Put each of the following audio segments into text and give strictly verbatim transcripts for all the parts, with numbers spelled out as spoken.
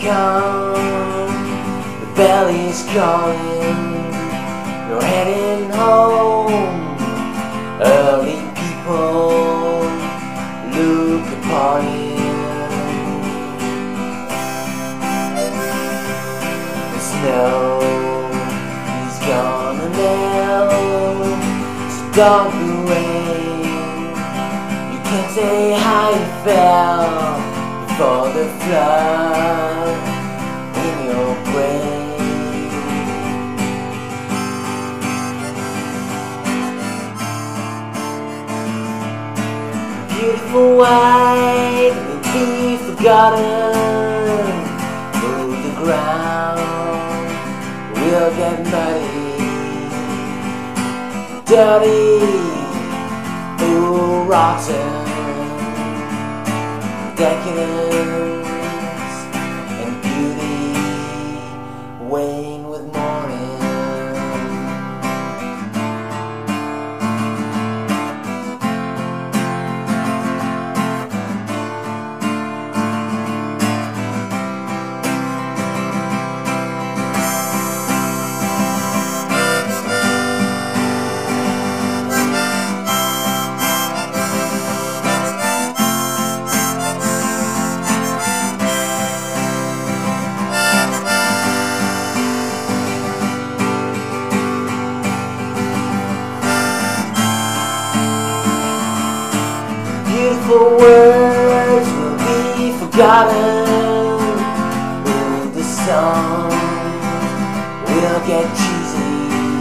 come, the belly's calling, you're heading home. Early people look upon you. The snow is gonna melt, so don't be rain. You can say how you felt before the flood in your brain. Beautiful white will be forgotten. Move the ground, we'll get muddy, dirty, ooh, rotten. Decadence and beauty wane with morning. Beautiful words will be forgotten. Ooh, the song will get cheesy,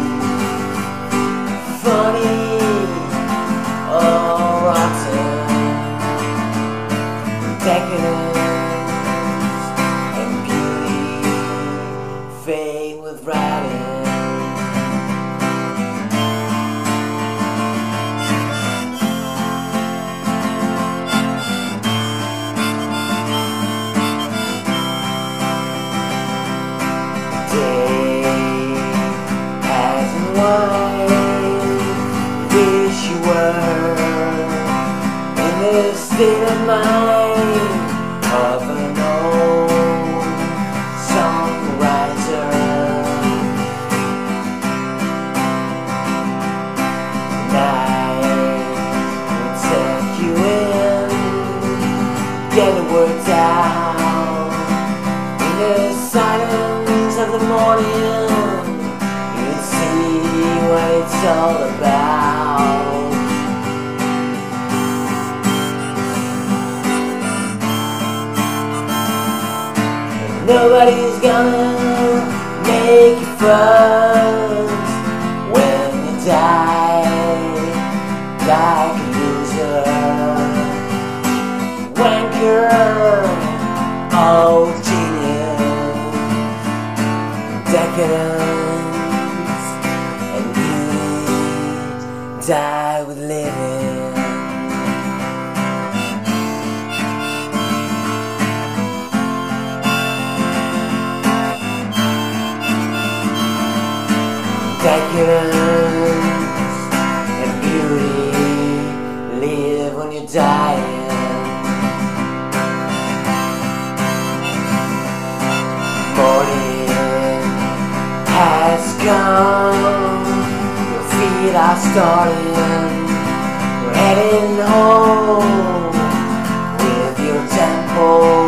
funny, or rotten. Decadence and beauty fade with writing. Wish you were in the state of mind of an old songwriter. Night would take you in, get the words out in the silence of the morning. What it's all about. Nobody's gonna make you fuss when you die like a loser, wanker, old genius, decadent, die with living. Decadence and beauty live when you're dying. Morning has come, your feet are starting, we're heading home with your tempo